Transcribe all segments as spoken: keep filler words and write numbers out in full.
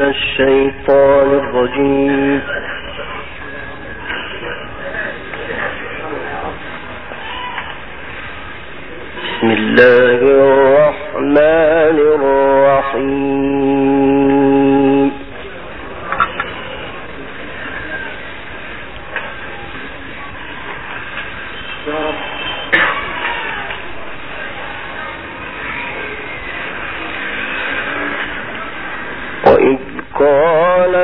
الشيطان الرجيم. بسم الله الرحمن الرحيم. وإذ قال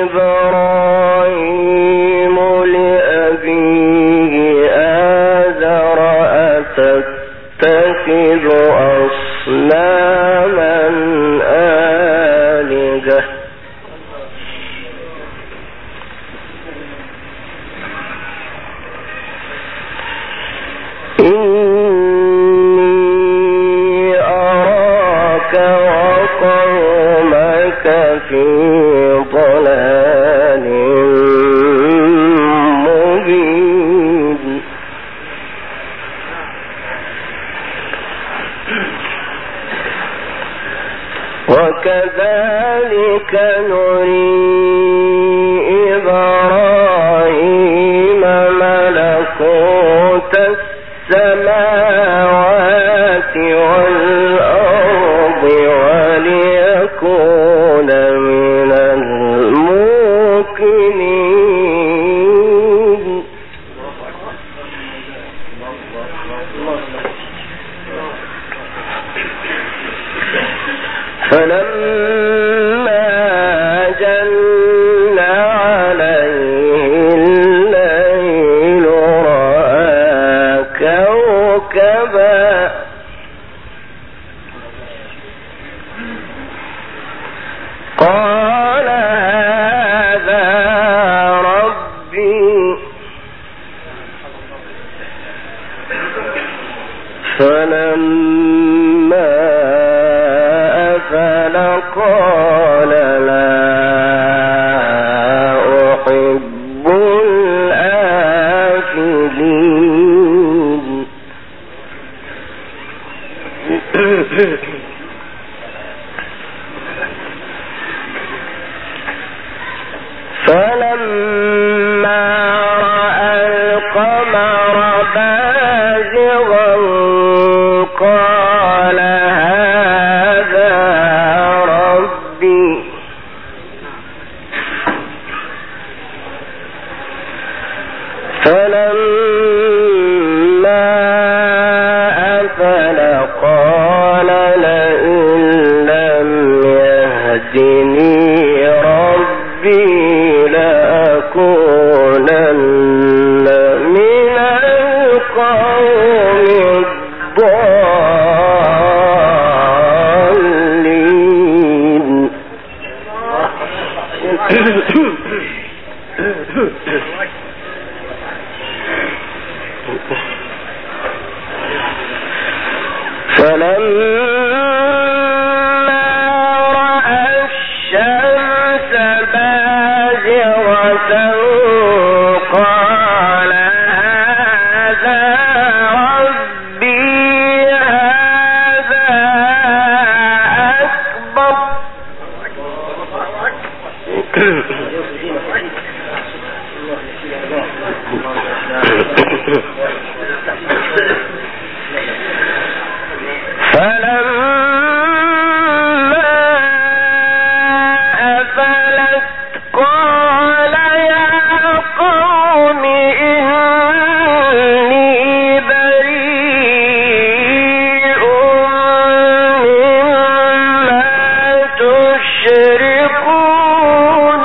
إبراهيم لأبيه آزر أتتخذ أصناما آلهة إني أراك وقومك في ضلال مبين. وكذلك نري إبراهيم ملكوت السماوات والأرض وليكون من الموقنين. فلما جن عليه الليل رأى كوكبا قال هذا ربي. فلما أفل قال لا أحب الآفلين. فلما رأى القمر بازغا قال هذا ربي. فلما أفل قال لئن لم يهدني ربي لأكونن من القوم الضالين. فلما رأى الشمس بازغة قال هذا ربي هذا أكبر. فلما أفلت قال يا قوم إني بريء مما تشركون.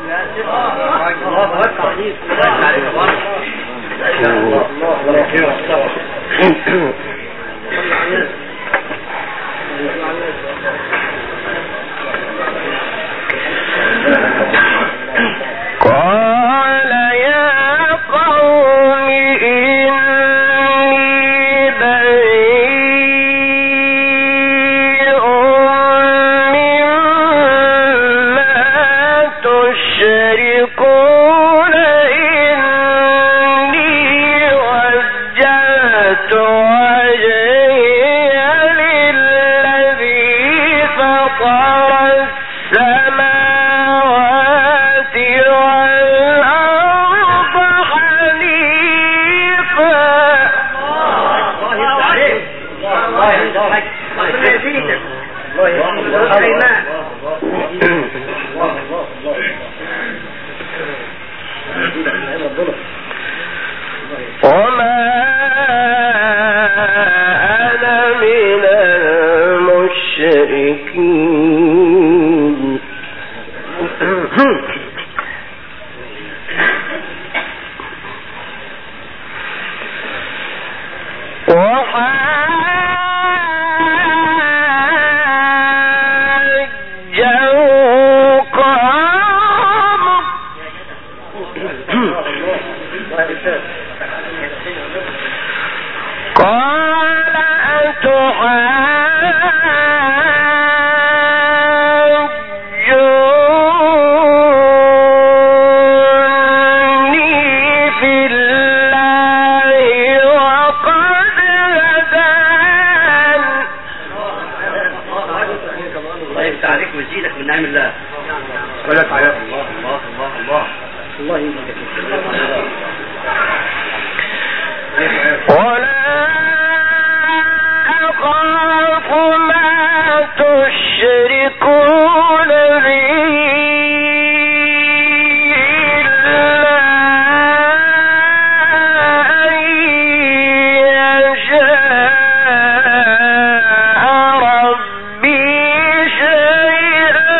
قال يا قوم إني بريء مما تشركون إني وجهت وجهي للذي فطر السماوات والأرض حنيفا. الله عليك، الله يهديك، الله يهديك، الله يهديك. وما أنا من المشركين. قال أتحاجوني في الله وقد هدان. الله يفتح عليك ويزيدك من نعم الله. ولا تعالى الله الله الله الله الله يزيدك. ولا أخاف ما تشركون به إلا أن يشاء ربي شيئا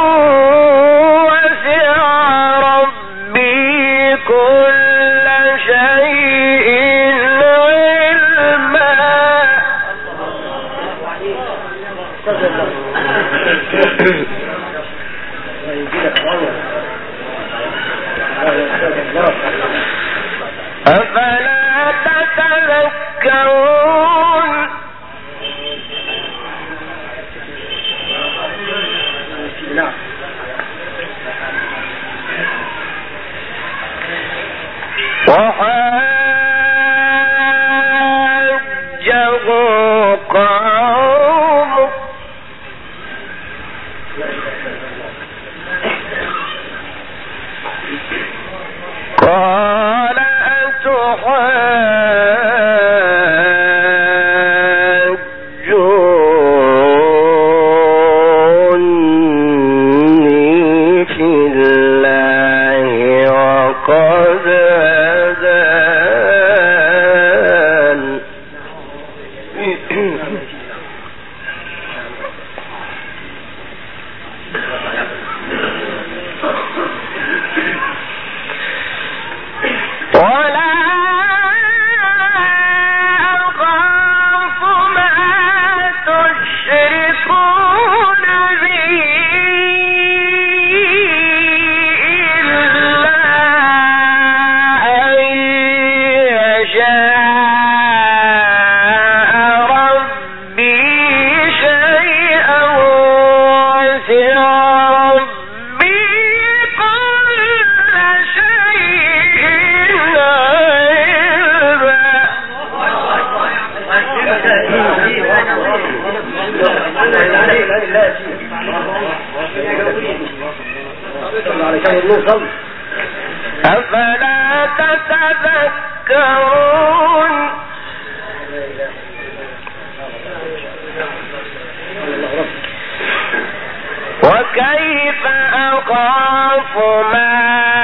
وسع ربي كل شيء أفلا تتذكرون. وحاجه قومه قال أتحاجوني في الله وقد هدان. ولا أخاف ما تشركون به إلا أن يشاء ربي شيئا وسع ربي كل شيء أفلا تتذكرون. وكيف أخاف ما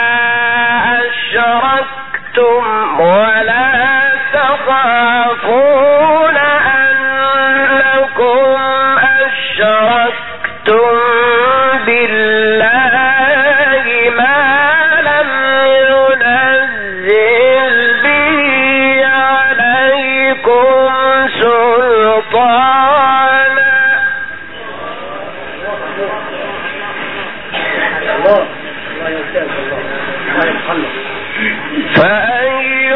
أشركتم ولا تخافون أنكم أشركتم بالله ما لم ينزل به عليكم سلطانا. فأي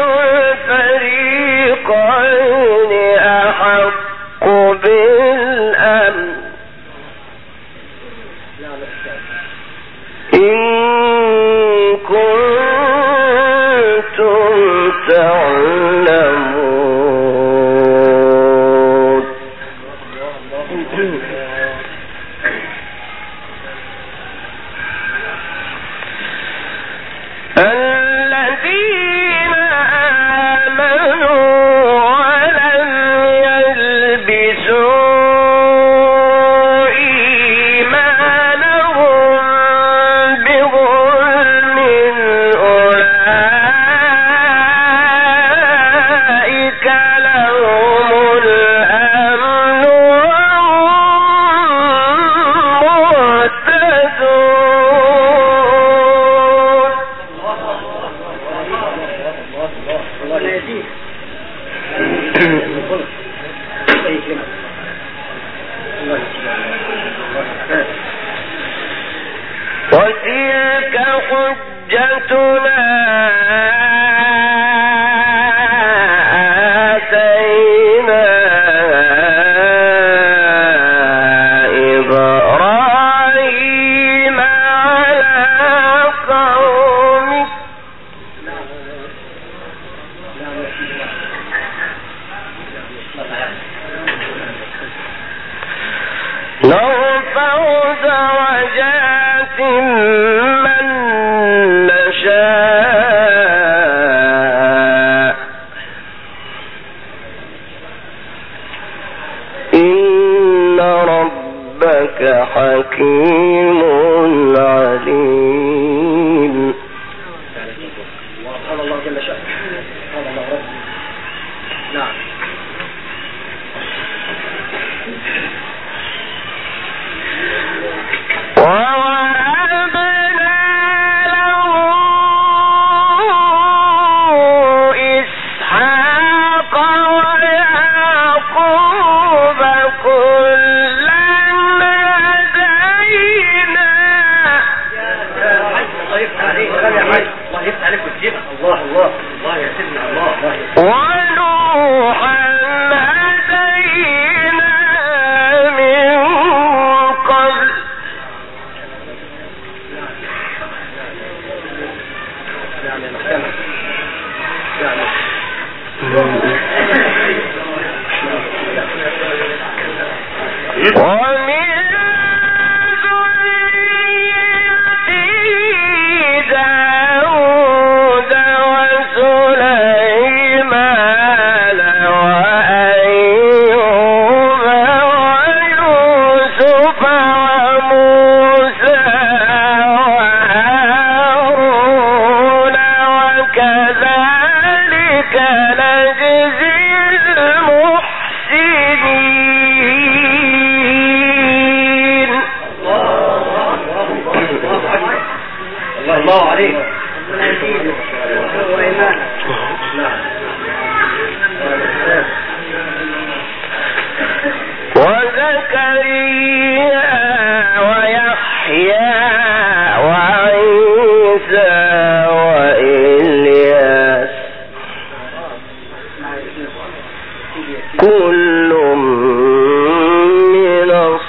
الفريقين أحق بالأمن إن كنتم تعلمون. وتلك حجتنا آتينا إبراهيم على قومه نرفع درجات من نشاء إن ربك حكيم عليم. سبحان الله جل شأنه. سبحان الله رب. نعم. ووهبنا له إسحاق ويعقوب كلا هدينا. الله يفتح عليك الله يفتح عليك وتجيبها. الله الله الله يا سيدنا الله. ونوحا هدينا من قبل ومن ذريته داود وسليمان وأيوب ويوسف وموسى وهارون وكذلك نجزي المحسنين. الله عليك. وزكريا ويحيى وعيسى وإلياس كل من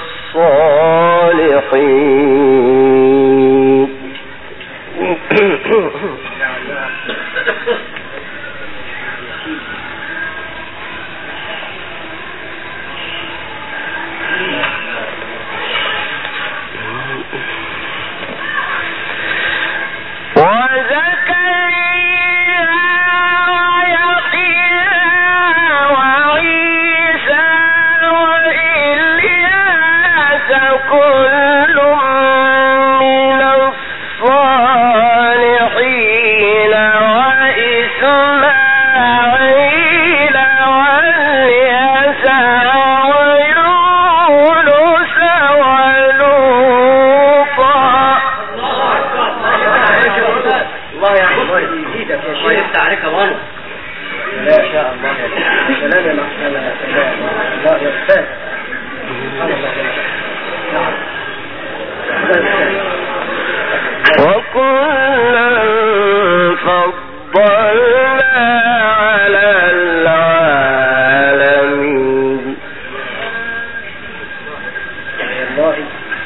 الصالحين. وزكريا ويحيى وعيسى وإلياس كل من الصالحين وإسماعيل واليسع ويونس ولوطا. الله يا الله يزيدك يا شيخ. الله يفتح عليك وانا. لا شاء الله. سلام يا محسن. الله يفتح. وكلا فضلنا على العالمين. الله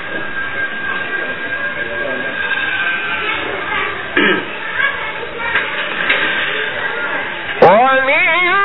ومن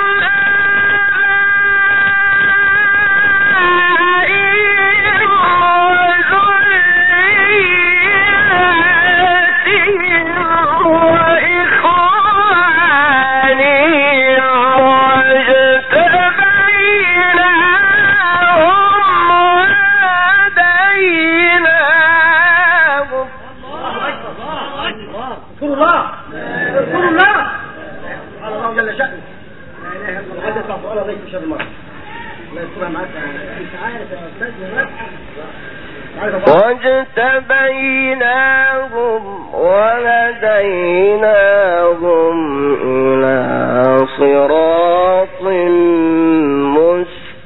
واجتبيناهم وهديناهم إلى صراط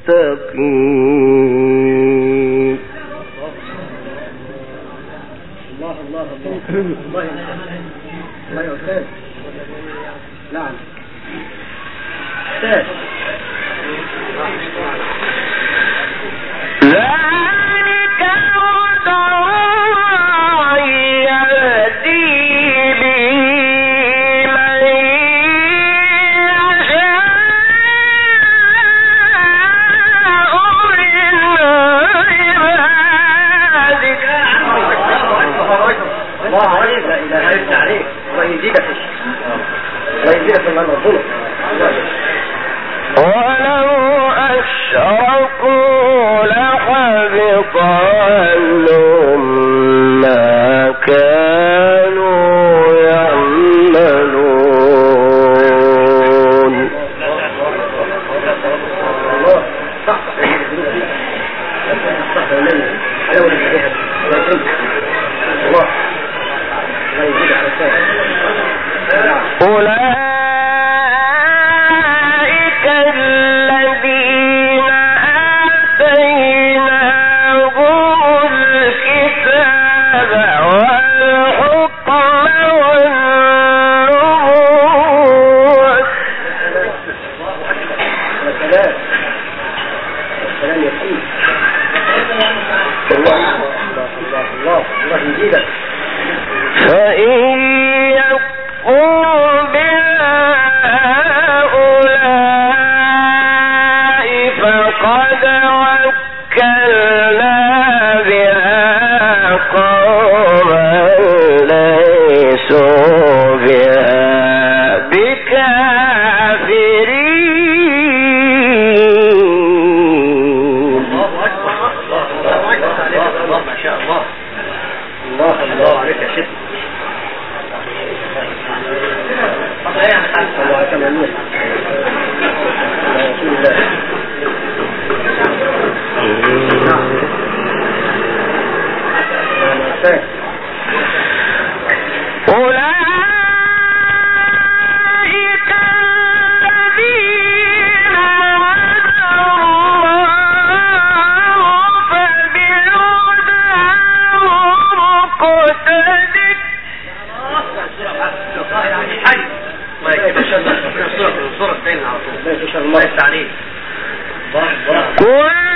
مستقيم. الله الله الله الله يا الله يا أستاذ. نعم أستاذ. ذلك هدى الله يهدي به من يشاء من عباده. الله عليك. لا إله إلا عليك. الله يزيدك الله يزيدك من رسولك. ولو أشركوا لحبط عنهم ما كانوا يعملون. الله صح صح الله أولئك الذين آتيناهم الكتاب والحكم والنبوة. السلام السلام يسير. الله الله الله الله يزيدك. فإن يكفر بها هؤلاء فقد وكلنا بها قوما ليسوا بها بكافرين. الله أكبر. الله الله ما شاء الله. الله الله عليك يا شيخ. الله تمنيه. رسول الله. أولئك الذين هدى الله فبهداه مقتدٍ. يعني حي الله يكتب الصورة الصورة الصورة الثانية على طول. الله يفتح عليك. الله الله.